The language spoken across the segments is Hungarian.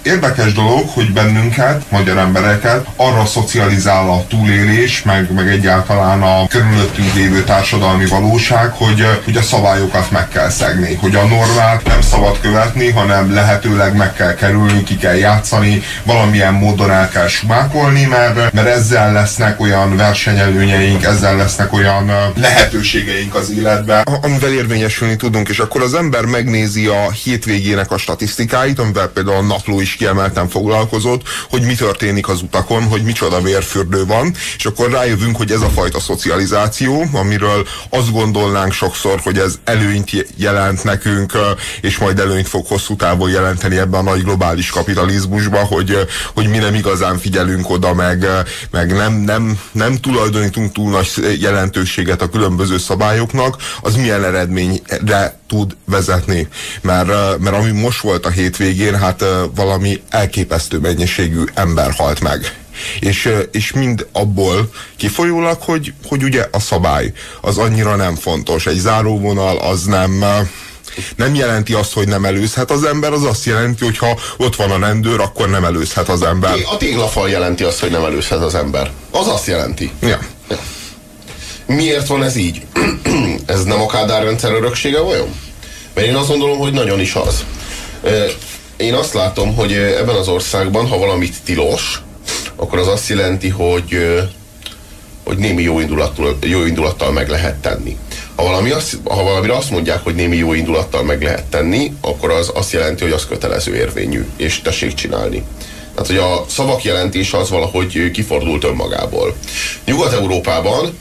érdekes dolog, hogy bennünket, magyar embereket arra szocializál a túlélés, meg egyáltalán a körülöttünk lévő társadalmi valóság, hogy a szabályokat meg kell szegni, hogy a normát nem szabad követni, hanem lehetőleg meg kell kerülni, ki kell játszani, valamilyen módon el kell sumákolni, mert ezzel lesznek olyan versenyelőnyeink, ezzel lesznek olyan lehetőségeink az életben, amivel érvényesülni tudunk, és akkor az ember megnézi a hétvégének a statisztikáit, amivel például a Napló is kiemelten foglalkozott, hogy mi történik az utakon, hogy micsoda vérfürdő van, és akkor rájövünk, hogy ez a fajta szocializáció, amiről azt gondolnánk sokszor, hogy ez előnyt jelent nekünk, és majd előnyt fog hosszú távon jelenteni ebben a nagy globális kapitalizmusba, hogy mi nem igazán figyelünk oda, meg nem tulajdonítunk túl nagy jelentőséget a különböző szabályoknak, az milyen eredményre tud vezetni. Mert ami most volt a hétvégén, hát valami elképesztő mennyiségű ember halt meg. És mind abból kifolyólag, hogy ugye a szabály az annyira nem fontos. Egy záróvonal az nem jelenti azt, hogy nem előzhet az ember, az azt jelenti, hogy ha ott van a rendőr, akkor nem előzhet az ember. A téglafal jelenti azt, hogy nem előzhet az ember. Az azt jelenti. Ja. Miért van ez így? Ez nem a Kádár rendszer öröksége vajon? Mert én azt gondolom, hogy nagyon is az. Én azt látom, hogy ebben az országban, ha valamit tilos, akkor az azt jelenti, hogy némi jó indulattal meg lehet tenni. Ha valamire azt mondják, hogy némi jó indulattal meg lehet tenni, akkor az azt jelenti, hogy az kötelező érvényű, és tessék csinálni. Tehát, hogy a szavak jelentése az valahogy kifordult önmagából. Nyugat-Európában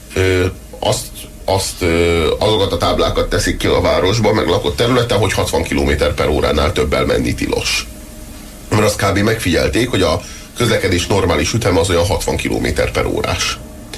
azokat a táblákat teszik ki a városba, meg lakott területen, hogy 60 km/óránál többel menni tilos. Mert azt kb. Megfigyelték, hogy a közlekedés normális üteme az olyan 60 km/órás.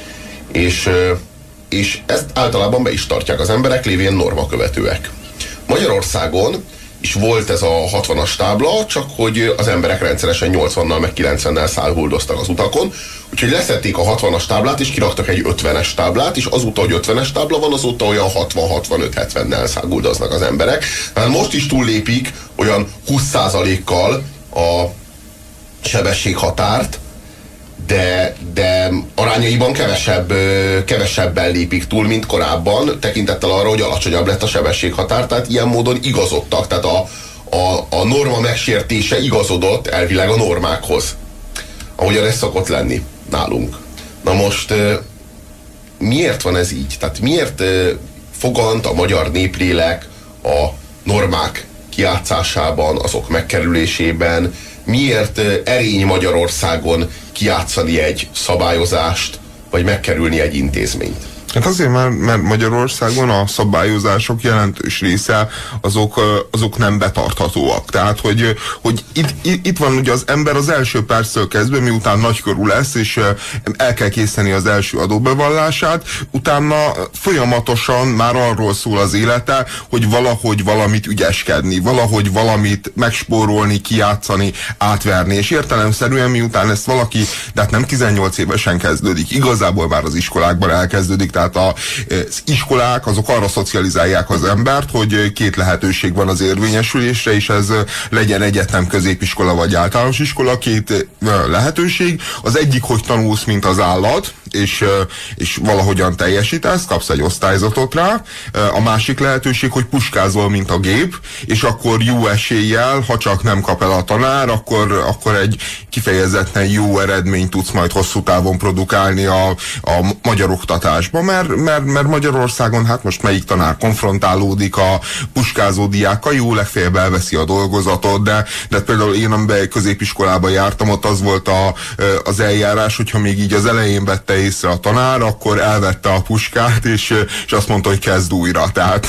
És ezt általában be is tartják az emberek, lévén normakövetőek. Magyarországon is volt ez a 60-as tábla, csak hogy az emberek rendszeresen 80-nal meg 90-nel száguldoztak az utakon, úgyhogy leszették a 60-as táblát, és kiraktak egy 50-es táblát, és azóta, hogy 50-es tábla van, azóta olyan 60-65-70-nel száguldoznak az emberek. Hát most is túllépik olyan 20%-kal a sebességhatárt, de arányaiban kevesebben lépik túl, mint korábban, tekintettel arra, hogy alacsonyabb lett a sebességhatár, tehát ilyen módon igazodtak, tehát a norma megsértése igazodott elvileg a normákhoz, ahogyan ez szokott lenni nálunk. Na most miért van ez így? Tehát miért fogant a magyar néplélek a normák kijátszásában, azok megkerülésében, miért erény Magyarországon kijátszani egy szabályozást, vagy megkerülni egy intézményt? Hát azért, mert Magyarországon a szabályozások jelentős része azok nem betarthatóak. Tehát, hogy itt van ugye az ember az első perctől kezdve, miután nagykorú lesz, és el kell készíteni az első adóbevallását, utána folyamatosan már arról szól az élete, hogy valahogy valamit ügyeskedni, valahogy valamit megspórolni, kijátszani, átverni, és értelemszerűen miután ezt valaki, de hát nem 18 évesen kezdődik, igazából már az iskolákban elkezdődik, tehát az iskolák azok arra szocializálják az embert, hogy két lehetőség van az érvényesülésre, és ez legyen egyetem, középiskola vagy általános iskola, két lehetőség. Az egyik, hogy tanulsz, mint az állat, és valahogyan teljesítesz, kapsz egy osztályzatot rá. A másik lehetőség, hogy puskázol, mint a gép, és akkor jó eséllyel, ha csak nem kap el a tanár, akkor egy kifejezetten jó eredményt tudsz majd hosszú távon produkálni a magyar oktatásban, mert Magyarországon hát most melyik tanár konfrontálódik a puskázó diákkal, jó, legfeljebb elveszi a dolgozatot, de például én, amiben középiskolába jártam, ott az volt az eljárás, hogyha még így az elején vette észre a tanár, akkor elvette a puskát, és azt mondta, hogy kezd újra. Tehát,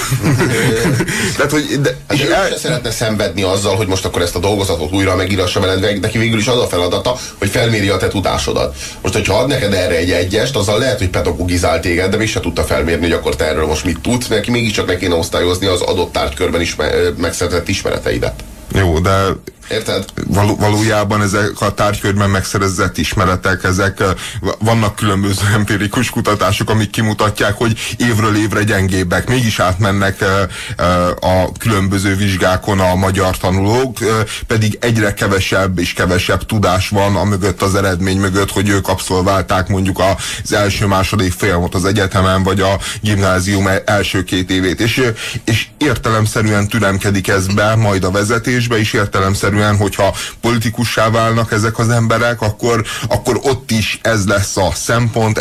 hogy se szeretne szenvedni azzal, hogy most akkor ezt a dolgozatot újra megírassa veled, neki végül is az a feladata, hogy felméri a te tudásodat. Most, hogyha ad neked erre egy egyest, azzal lehet, hogy pedagogizál téged, de még se tudta felmérni, hogy akkor te erről most mit tudsz, neki mégiscsak le kéne osztályozni az adott tárgykörben is megszerzett ismereteidet. Jó, de Érted? Valójában ezek a tárgykörben megszerzett ismeretek, ezek vannak különböző empirikus kutatások, amik kimutatják, hogy évről évre gyengébbek, mégis átmennek a különböző vizsgákon a magyar tanulók, pedig egyre kevesebb és kevesebb tudás van a mögött, az eredmény mögött, hogy ők abszolválták mondjuk az első-második folyamot az egyetemen, vagy a gimnázium első 2 évét, és értelemszerűen türemkedik ez be, majd a vezetésbe is értelemszerűen, hogyha politikussá válnak ezek az emberek, akkor ott is ez lesz a szempont,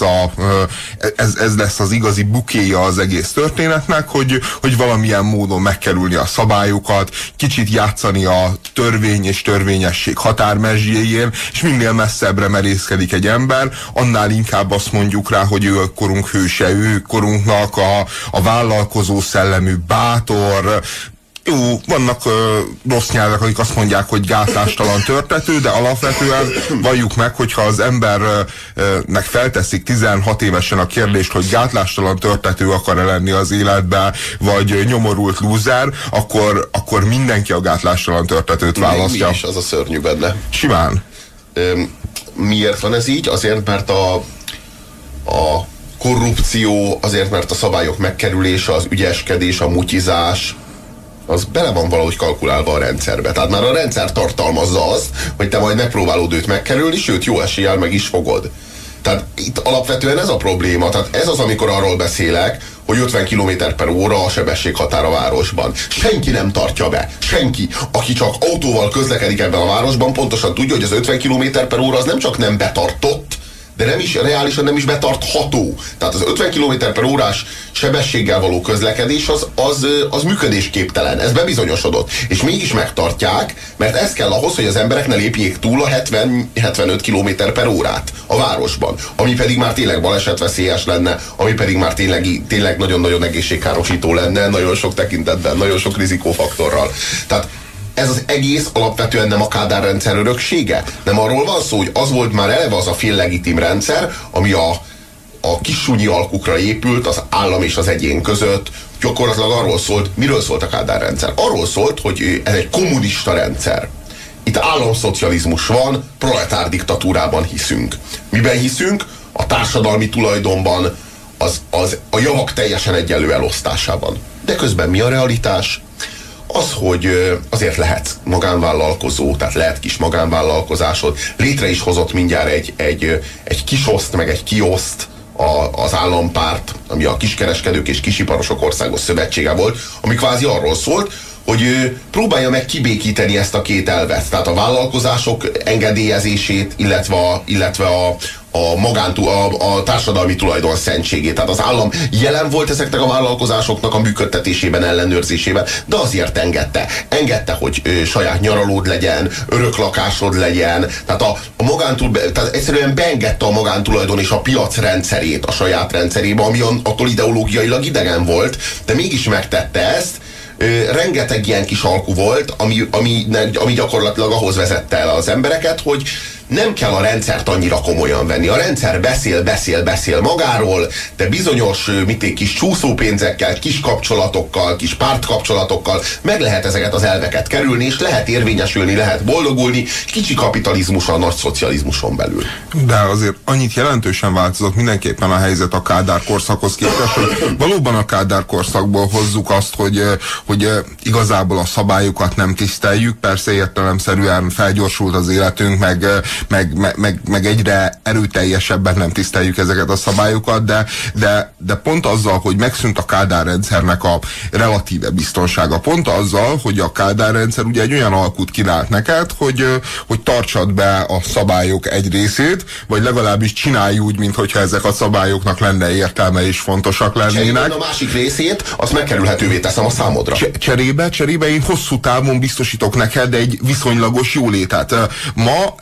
ez lesz az igazi bukéja az egész történetnek, hogy valamilyen módon megkerülni a szabályokat, kicsit játszani a törvény és törvényesség határmezséjén, és minél messzebbre merészkedik egy ember, annál inkább azt mondjuk rá, hogy ő a korunk hőse, ő korunknak a vállalkozó szellemű, bátor. Jó, vannak rossz nyelvek, akik azt mondják, hogy gátlástalan törtető, de alapvetően valljuk meg, hogyha az embernek felteszik 16 évesen a kérdést, hogy gátlástalan törtető akar-e lenni az életbe, vagy nyomorult lúzer, akkor mindenki a gátlástalan törtetőt választja. Mi is az a szörnyű benne? Simán. Miért van ez így? Azért, mert a korrupció, azért, mert a szabályok megkerülése, az ügyeskedés, a mutyizás, az bele van valahogy kalkulálva a rendszerbe. Tehát már a rendszer tartalmazza azt, hogy te majd megpróbálod őt megkerülni, sőt, jó eséllyel meg is fogod. Tehát itt alapvetően ez a probléma. Tehát ez az, amikor arról beszélek, hogy 50 km/h a sebességhatár a városban. Senki nem tartja be. Senki. Aki csak autóval közlekedik ebben a városban, pontosan tudja, hogy az 50 km/h az nem csak nem betartott, de nem is, reálisan nem is betartható. Tehát az 50 km/h sebességgel való közlekedés az működésképtelen. Ez bebizonyosodott. És mégis megtartják, mert ez kell ahhoz, hogy az emberek ne lépjék túl a 70-75 km/h a városban. Ami pedig már tényleg balesetveszélyes lenne, ami pedig már tényleg nagyon-nagyon egészségkárosító lenne, nagyon sok tekintetben, nagyon sok rizikófaktorral. Tehát ez az egész alapvetően nem a Kádár rendszer öröksége. Nem arról van szó, hogy az volt már eleve az a féllegitim rendszer, ami a kissúnyi alkukra épült az állam és az egyén között. Gyakorlatilag arról szólt, miről szólt a Kádár rendszer? Arról szólt, hogy ez egy kommunista rendszer. Itt államszocializmus van, proletár diktatúrában hiszünk. Miben hiszünk? A társadalmi tulajdonban, a javak teljesen egyenlő elosztásában. De közben mi a realitás? Az, hogy azért lehet magánvállalkozó, tehát lehet kis magánvállalkozásod, létre is hozott mindjárt egy kisoszt, meg egy kioszt az állampárt, ami a Kiskereskedők és Kisiparosok Országos Szövetsége volt, ami kvázi arról szólt, hogy próbálja meg kibékíteni ezt a két elvet, tehát a vállalkozások engedélyezését, illetve a társadalmi tulajdon szentségét. Tehát az állam jelen volt ezeknek a vállalkozásoknak a működtetésében, ellenőrzésében, de azért engedte, hogy saját nyaralód legyen, öröklakásod legyen, tehát tehát egyszerűen beengedte a magántulajdon és a piac rendszerét a saját rendszerébe, ami attól ideológiailag idegen volt, de mégis megtette ezt. Rengeteg ilyen kis alku volt, ami gyakorlatilag ahhoz vezette el az embereket, hogy nem kell a rendszert annyira komolyan venni. A rendszer beszél magáról, de bizonyos kis csúszópénzekkel, kis kapcsolatokkal, kis pártkapcsolatokkal meg lehet ezeket az elveket kerülni, és lehet érvényesülni, lehet boldogulni, kicsi kapitalizmus a nagy szocializmuson belül. De azért annyit jelentősen változott mindenképpen a helyzet a Kádár korszakhoz képest, hogy valóban a Kádár korszakból hozzuk azt, hogy igazából a szabályokat nem tiszteljük, persze értelemszerűen felgyorsult az életünk, meg egyre erőteljesebben nem tiszteljük ezeket a szabályokat, de pont azzal, hogy megszűnt a Kádár rendszernek a relatíve biztonsága, pont azzal, hogy a Kádár rendszer ugye egy olyan alkut kínált neked, hogy tartsad be a szabályok egy részét, vagy legalábbis csinálj úgy, mintha ezek a szabályoknak lenne értelme és fontosak lennének. A másik részét, azt megkerülhetővé teszem a számodra. Cserébe én hosszú távon biztosítok neked egy viszonylagos jólétet. Ma ebbe a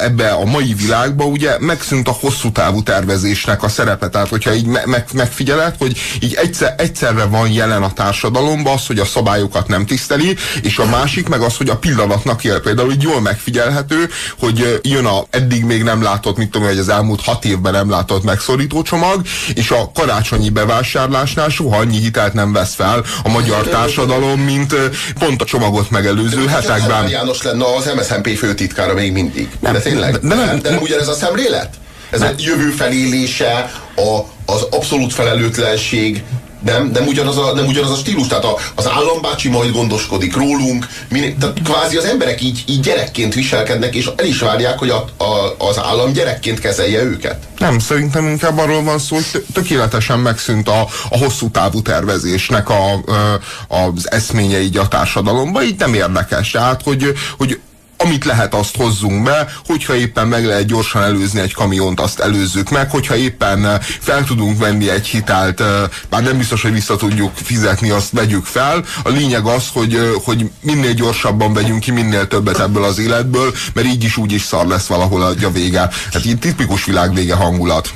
mai világban ugye megszűnt a hosszú távú tervezésnek a szerepe. Tehát, hogyha így megfigyeled, hogy így egyszerre van jelen a társadalomban az, hogy a szabályokat nem tiszteli, és a másik meg az, hogy a pillanatnak él. Például így jól megfigyelhető, hogy jön a eddig még nem látott, mit tudom, hogy az elmúlt 6 évben nem látott megszorító csomag, és a karácsonyi bevásárlásnál soha annyi hitelt nem vesz fel a magyar társadalom, mint pont a csomagot megelőző hetekben. János lenne az MSZNP főtitkára még mindig. De tényleg? De nem ugyanez a szemlélet? Ez a jövő felélése, az abszolút felelőtlenség, nem ugyanaz a stílus, tehát az állambácsi majd gondoskodik rólunk, tehát kvázi az emberek így gyerekként viselkednek, és el is várják, hogy az állam gyerekként kezelje őket. Nem, szerintem inkább arról van szó, hogy tökéletesen megszűnt a hosszú távú tervezésnek az eszménye így a társadalomban, így nem érdekes. Tehát, hogy amit lehet, azt hozzunk be, hogyha éppen meg lehet gyorsan előzni egy kamiont, azt előzzük meg, hogyha éppen fel tudunk venni egy hitelt, bár nem biztos, hogy vissza tudjuk fizetni, azt vegyük fel. A lényeg az, hogy minél gyorsabban vegyünk ki minél többet ebből az életből, mert így is úgy is szar lesz valahol a vége. Hát így tipikus világvége hangulat.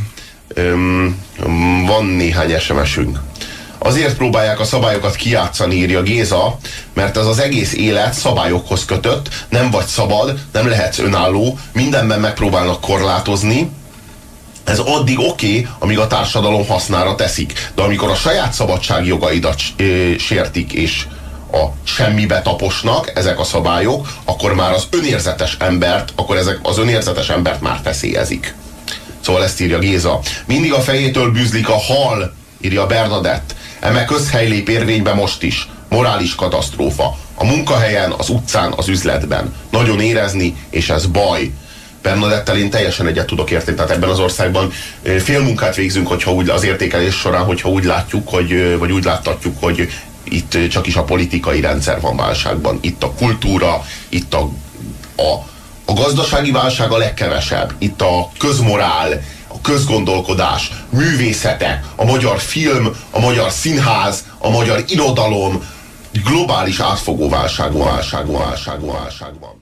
Van néhány SMS-ünk. Azért próbálják a szabályokat kijátszani, írja Géza, mert ez az egész élet szabályokhoz kötött, nem vagy szabad, nem lehetsz önálló, mindenben megpróbálnak korlátozni. Ez addig oké, amíg a társadalom hasznára teszik. De amikor a saját szabadságjogaidat sértik, és a semmibe taposnak ezek a szabályok, akkor már az önérzetes embert már feszélyezik. Szóval ezt írja Géza. Mindig a fejétől bűzlik a hal, írja Bernadett. Eme közhely lép érvénybe most is. Morális katasztrófa. A munkahelyen, az utcán, az üzletben. Nagyon érezni, és ez baj. Bernadettel én teljesen egyet tudok érteni. Tehát ebben az országban félmunkát végzünk, hogyha úgy az értékelés során, hogyha úgy látjuk, vagy úgy láttatjuk, hogy itt csak is a politikai rendszer van válságban. Itt a kultúra, itt a gazdasági válság a legkevesebb. Itt a közmorál, a közgondolkodás, művészete, a magyar film, a magyar színház, a magyar irodalom globális átfogó válságban.